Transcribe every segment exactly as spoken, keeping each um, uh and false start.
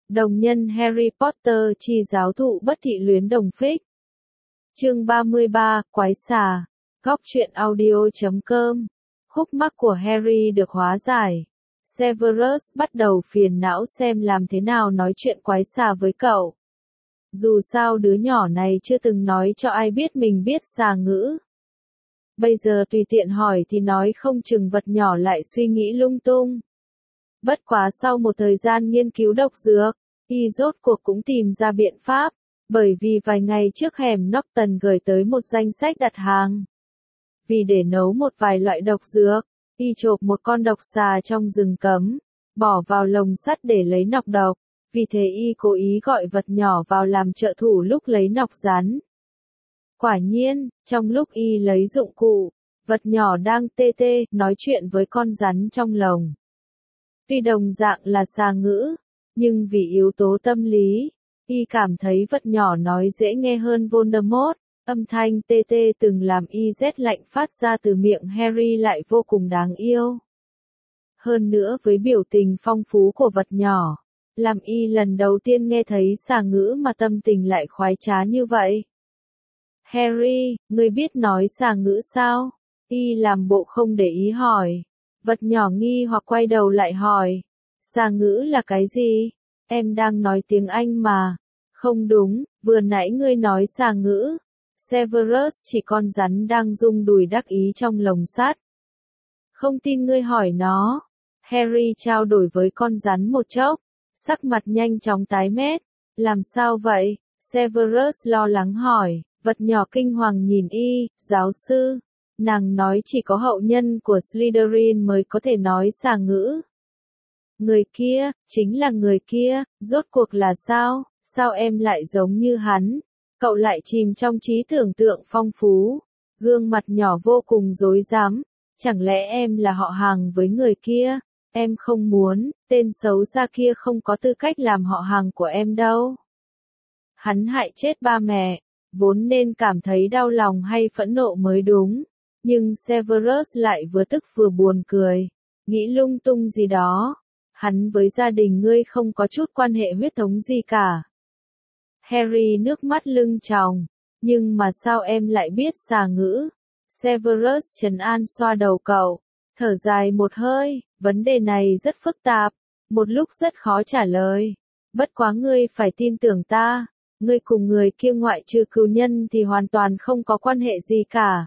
Đồng nhân Harry Potter chi giáo thụ bất thị luyến đồng phích. Chương ba mươi ba, Quái xà. Góc truyện audio chấm com. Khúc mắc của Harry được hóa giải. Severus bắt đầu phiền não xem làm thế nào nói chuyện quái xà với cậu. Dù sao đứa nhỏ này chưa từng nói cho ai biết mình biết xà ngữ. Bây giờ tùy tiện hỏi thì nói không chừng vật nhỏ lại suy nghĩ lung tung. Bất quá sau một thời gian nghiên cứu độc dược, y rốt cuộc cũng tìm ra biện pháp, bởi vì vài ngày trước hẻm Norton gửi tới một danh sách đặt hàng. Vì để nấu một vài loại độc dược, y chộp một con độc xà trong rừng cấm, bỏ vào lồng sắt để lấy nọc độc, vì thế y cố ý gọi vật nhỏ vào làm trợ thủ lúc lấy nọc rắn. Quả nhiên, trong lúc y lấy dụng cụ, vật nhỏ đang tê tê nói chuyện với con rắn trong lồng. Tuy đồng dạng là xà ngữ, nhưng vì yếu tố tâm lý, y cảm thấy vật nhỏ nói dễ nghe hơn Voldemort. Âm thanh tê tê từng làm y rét lạnh phát ra từ miệng Harry lại vô cùng đáng yêu. Hơn nữa với biểu tình phong phú của vật nhỏ, làm y lần đầu tiên nghe thấy xà ngữ mà tâm tình lại khoái trá như vậy. Harry, ngươi biết nói xà ngữ sao? Y làm bộ không để ý hỏi. Vật nhỏ nghi hoặc quay đầu lại hỏi. Xà ngữ là cái gì? Em đang nói tiếng Anh mà. Không đúng, vừa nãy ngươi nói xà ngữ. Severus chỉ con rắn đang rung đùi đắc ý trong lồng sắt. Không tin ngươi hỏi nó. Harry trao đổi với con rắn một chốc, sắc mặt nhanh chóng tái mét. Làm sao vậy? Severus lo lắng hỏi. Vật nhỏ kinh hoàng nhìn y, giáo sư. Nàng nói chỉ có hậu nhân của Slytherin mới có thể nói xà ngữ. Người kia, chính là người kia, rốt cuộc là sao? Sao em lại giống như hắn? Cậu lại chìm trong trí tưởng tượng phong phú. Gương mặt nhỏ vô cùng rối rắm. Chẳng lẽ em là họ hàng với người kia? Em không muốn, tên xấu xa kia không có tư cách làm họ hàng của em đâu. Hắn hại chết ba mẹ, vốn nên cảm thấy đau lòng hay phẫn nộ mới đúng. Nhưng Severus lại vừa tức vừa buồn cười. Nghĩ lung tung gì đó. Hắn với gia đình ngươi không có chút quan hệ huyết thống gì cả. Harry nước mắt lưng tròng. Nhưng mà sao em lại biết xà ngữ? Severus trấn an xoa đầu cậu. Thở dài một hơi, vấn đề này rất phức tạp. Một lúc rất khó trả lời. Bất quá ngươi phải tin tưởng ta. Ngươi cùng người kia ngoại trừ cừu nhân thì hoàn toàn không có quan hệ gì cả.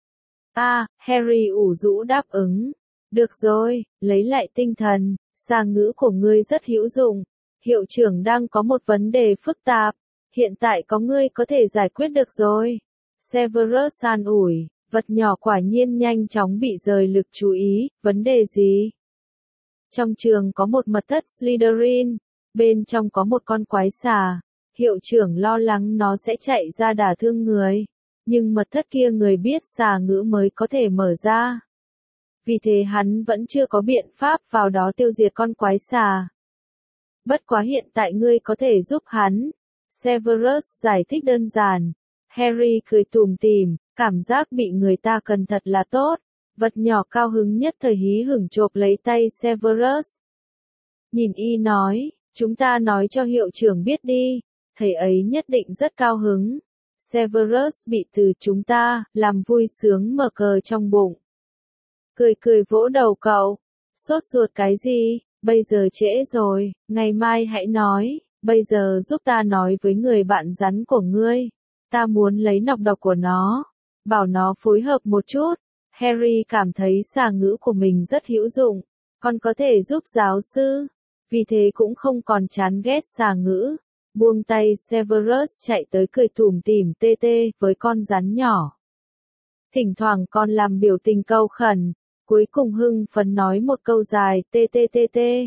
À, Harry ủ rũ đáp ứng. Được rồi, lấy lại tinh thần, xà ngữ của ngươi rất hữu dụng. Hiệu trưởng đang có một vấn đề phức tạp. Hiện tại có ngươi có thể giải quyết được rồi. Severus an ủi, vật nhỏ quả nhiên nhanh chóng bị rời lực chú ý. Vấn đề gì? Trong trường có một mật thất Slytherin. Bên trong có một con quái xà. Hiệu trưởng lo lắng nó sẽ chạy ra đả thương người. Nhưng mật thất kia người biết xà ngữ mới có thể mở ra. Vì thế hắn vẫn chưa có biện pháp vào đó tiêu diệt con quái xà. Bất quá hiện tại ngươi có thể giúp hắn. Severus giải thích đơn giản. Harry cười tủm tỉm, cảm giác bị người ta cần thật là tốt. Vật nhỏ cao hứng nhất thời hí hửng chộp lấy tay Severus. Nhìn y nói, chúng ta nói cho hiệu trưởng biết đi. Thầy ấy nhất định rất cao hứng. Severus bị từ chúng ta, làm vui sướng mở cờ trong bụng. Cười cười vỗ đầu cậu. Sốt ruột cái gì? Bây giờ trễ rồi, ngày mai hãy nói. Bây giờ giúp ta nói với người bạn rắn của ngươi. Ta muốn lấy nọc độc của nó. Bảo nó phối hợp một chút. Harry cảm thấy xà ngữ của mình rất hữu dụng. Còn có thể giúp giáo sư. Vì thế cũng không còn chán ghét xà ngữ. Buông tay Severus chạy tới cười tủm tỉm tê tê với con rắn nhỏ. Thỉnh thoảng còn làm biểu tình câu khẩn. Cuối cùng hưng phấn nói một câu dài tê tê tê tê.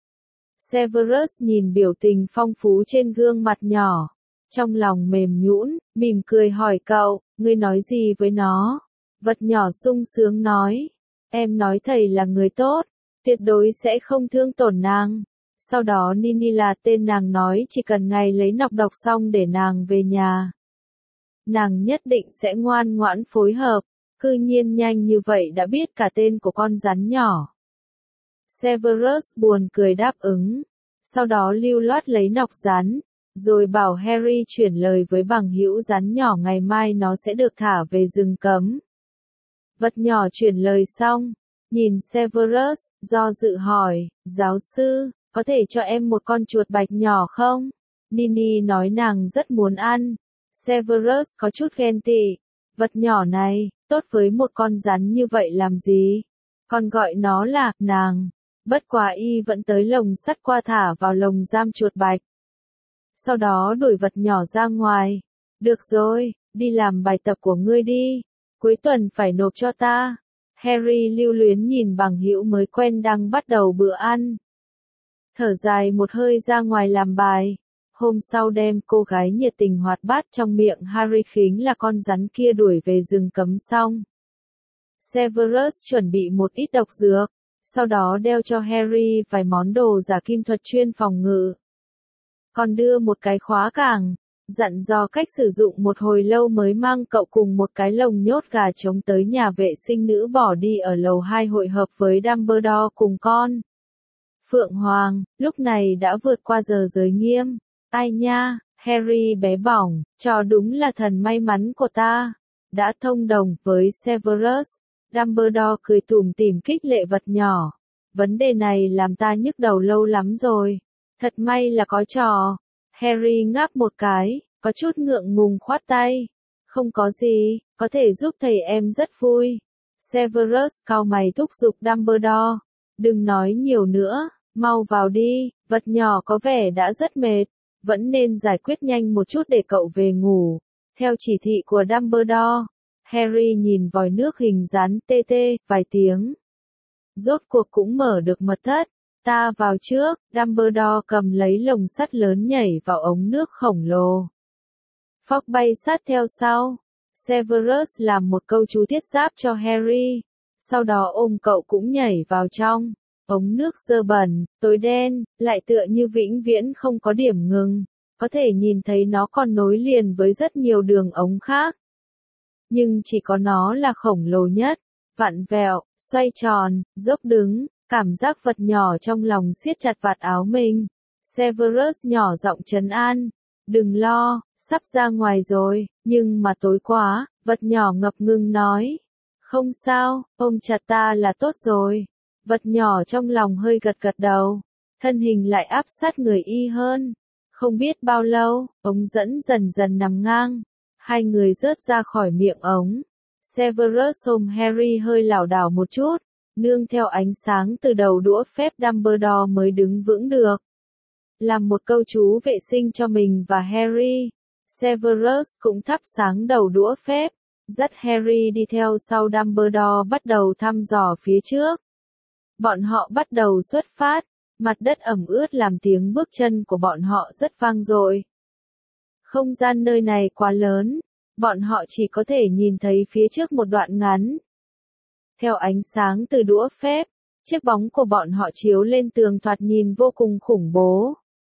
Severus nhìn biểu tình phong phú trên gương mặt nhỏ. Trong lòng mềm nhũn, mỉm cười hỏi cậu, ngươi nói gì với nó? Vật nhỏ sung sướng nói. Em nói thầy là người tốt, tuyệt đối sẽ không thương tổn nàng. Sau đó Nini là tên nàng nói chỉ cần ngày lấy nọc độc xong để nàng về nhà. Nàng nhất định sẽ ngoan ngoãn phối hợp. Cư nhiên nhanh như vậy đã biết cả tên của con rắn nhỏ. Severus buồn cười đáp ứng. sau đó lưu loát lấy nọc rắn, rồi bảo Harry chuyển lời với bằng hữu rắn nhỏ ngày mai nó sẽ được thả về rừng cấm. Vật nhỏ chuyển lời xong, nhìn Severus, do dự hỏi, giáo sư, có thể cho em một con chuột bạch nhỏ không? Nini nói nàng rất muốn ăn. Severus có chút ghen tị. Vật nhỏ này, tốt với một con rắn như vậy làm gì? Còn gọi nó là, nàng. Bất quá y vẫn tới lồng sắt qua thả vào lồng giam chuột bạch. Sau đó đuổi vật nhỏ ra ngoài. Được rồi, đi làm bài tập của ngươi đi. Cuối tuần phải nộp cho ta. Harry lưu luyến nhìn bằng hữu mới quen đang bắt đầu bữa ăn. Thở dài một hơi ra ngoài làm bài. Hôm sau đem cô gái nhiệt tình hoạt bát trong miệng Harry khính là con rắn kia đuổi về rừng cấm xong. Severus chuẩn bị một ít độc dược, sau đó đeo cho Harry vài món đồ giả kim thuật chuyên phòng ngự. Còn đưa một cái khóa cảng, dặn dò cách sử dụng một hồi lâu mới mang cậu cùng một cái lồng nhốt gà trống tới nhà vệ sinh nữ bỏ đi ở lầu hai hội hợp với Dumbledore cùng con. Phượng Hoàng, lúc này đã vượt qua giờ giới nghiêm. Ai nha, Harry bé bỏng, trò đúng là thần may mắn của ta. Đã thông đồng với Severus, Dumbledore cười tủm tỉm khích lệ vật nhỏ. Vấn đề này làm ta nhức đầu lâu lắm rồi. Thật may là có trò. Harry ngáp một cái, có chút ngượng ngùng khoát tay. Không có gì, có thể giúp thầy em rất vui. Severus cau mày thúc giục Dumbledore. Đừng nói nhiều nữa, mau vào đi, vật nhỏ có vẻ đã rất mệt. Vẫn nên giải quyết nhanh một chút để cậu về ngủ. Theo chỉ thị của Dumbledore, Harry nhìn vòi nước hình rắn tê tê, vài tiếng. Rốt cuộc cũng mở được mật thất. Ta vào trước, Dumbledore cầm lấy lồng sắt lớn nhảy vào ống nước khổng lồ. Fogg bay sát theo sau. Severus làm một câu chú thiết giáp cho Harry. Sau đó ôm cậu cũng nhảy vào trong. Ống nước dơ bẩn, tối đen, lại tựa như vĩnh viễn không có điểm ngừng. Có thể nhìn thấy nó còn nối liền với rất nhiều đường ống khác. Nhưng chỉ có nó là khổng lồ nhất. Vặn vẹo, xoay tròn, dốc đứng, cảm giác vật nhỏ trong lòng siết chặt vạt áo mình. Severus nhỏ giọng trấn an. Đừng lo, sắp ra ngoài rồi, nhưng mà tối quá, vật nhỏ ngập ngừng nói. Không sao, ôm chặt ta là tốt rồi. Vật nhỏ trong lòng hơi gật gật đầu, thân hình lại áp sát người y hơn. Không biết bao lâu, ống dẫn dần dần nằm ngang. Hai người rớt ra khỏi miệng ống. Severus ôm Harry hơi lảo đảo một chút, nương theo ánh sáng từ đầu đũa phép Dumbledore mới đứng vững được. Làm một câu chú vệ sinh cho mình và Harry. Severus cũng thắp sáng đầu đũa phép, dắt Harry đi theo sau Dumbledore bắt đầu thăm dò phía trước. Bọn họ bắt đầu xuất phát, mặt đất ẩm ướt làm tiếng bước chân của bọn họ rất vang dội. Không gian nơi này quá lớn, bọn họ chỉ có thể nhìn thấy phía trước một đoạn ngắn. Theo ánh sáng từ đũa phép, chiếc bóng của bọn họ chiếu lên tường thoạt nhìn vô cùng khủng bố.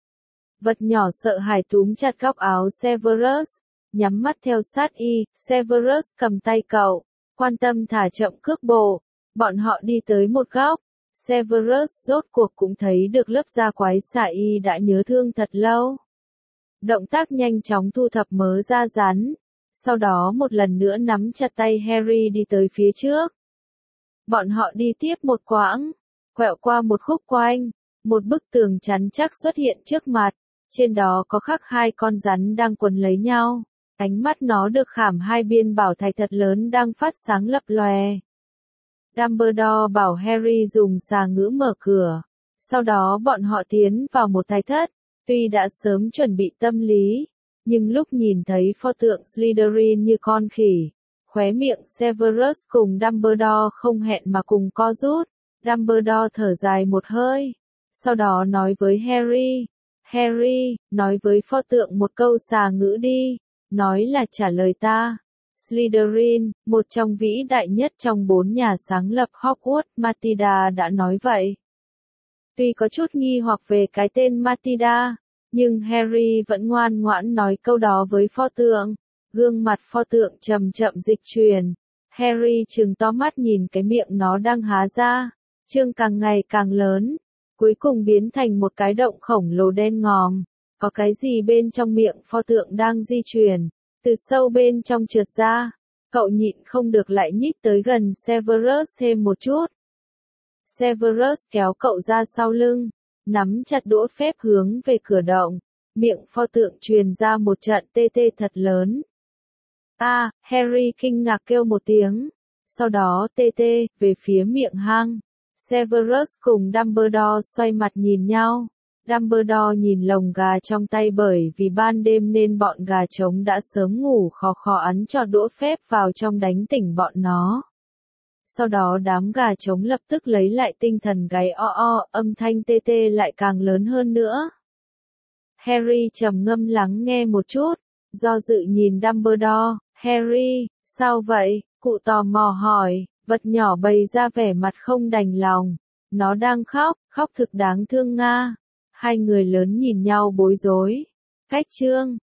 Vật nhỏ sợ hãi túm chặt góc áo Severus, nhắm mắt theo sát y. Severus cầm tay cậu, quan tâm thả chậm cước bộ. Bọn họ đi tới một góc. Severus rốt cuộc cũng thấy được lớp da quái xà y đã nhớ thương thật lâu. Động tác nhanh chóng thu thập mớ da rắn. Sau đó một lần nữa nắm chặt tay Harry đi tới phía trước. Bọn họ đi tiếp một quãng, quẹo qua một khúc quanh, một bức tường chắn chắc xuất hiện trước mặt. Trên đó có khắc hai con rắn đang quấn lấy nhau. Ánh mắt nó được khảm hai biên bảo thạch thật lớn đang phát sáng lập lòe. Dumbledore bảo Harry dùng xà ngữ mở cửa. Sau đó bọn họ tiến vào một thạch thất. Tuy đã sớm chuẩn bị tâm lý, nhưng lúc nhìn thấy pho tượng Slytherin như con khỉ, khóe miệng Severus cùng Dumbledore không hẹn mà cùng co rút. Dumbledore thở dài một hơi. Sau đó nói với Harry. Harry, nói với pho tượng một câu xà ngữ đi. Nói là trả lời ta. Slytherin, một trong vĩ đại nhất trong bốn nhà sáng lập Hogwarts, Matilda đã nói vậy. Tuy có chút nghi hoặc về cái tên Matilda, nhưng Harry vẫn ngoan ngoãn nói câu đó với pho tượng. Gương mặt pho tượng chậm chậm dịch chuyển. Harry trừng to mắt nhìn cái miệng nó đang há ra. Chương càng ngày càng lớn. cuối cùng biến thành một cái động khổng lồ đen ngòm. Có cái gì bên trong miệng pho tượng đang di chuyển, từ sâu bên trong trượt ra. Cậu nhịn không được lại nhích tới gần Severus thêm một chút. Severus kéo cậu ra sau lưng, nắm chặt đũa phép hướng về cửa động. Miệng pho tượng truyền ra một trận tê tê thật lớn. A, à, Harry kinh ngạc kêu một tiếng. Sau đó tê tê, về phía miệng hang. Severus cùng Dumbledore xoay mặt nhìn nhau. Dumbledore nhìn lồng gà trong tay bởi vì ban đêm nên bọn gà trống đã sớm ngủ khò khò ấn cho đũa phép vào trong đánh tỉnh bọn nó. Sau đó đám gà trống lập tức lấy lại tinh thần gáy o o, âm thanh tê tê lại càng lớn hơn nữa. Harry trầm ngâm lắng nghe một chút, do dự nhìn Dumbledore. Harry, sao vậy? Cụ tò mò hỏi, vật nhỏ bày ra vẻ mặt không đành lòng. Nó đang khóc, khóc thực đáng thương nga. Hai người lớn nhìn nhau bối rối. Cách chương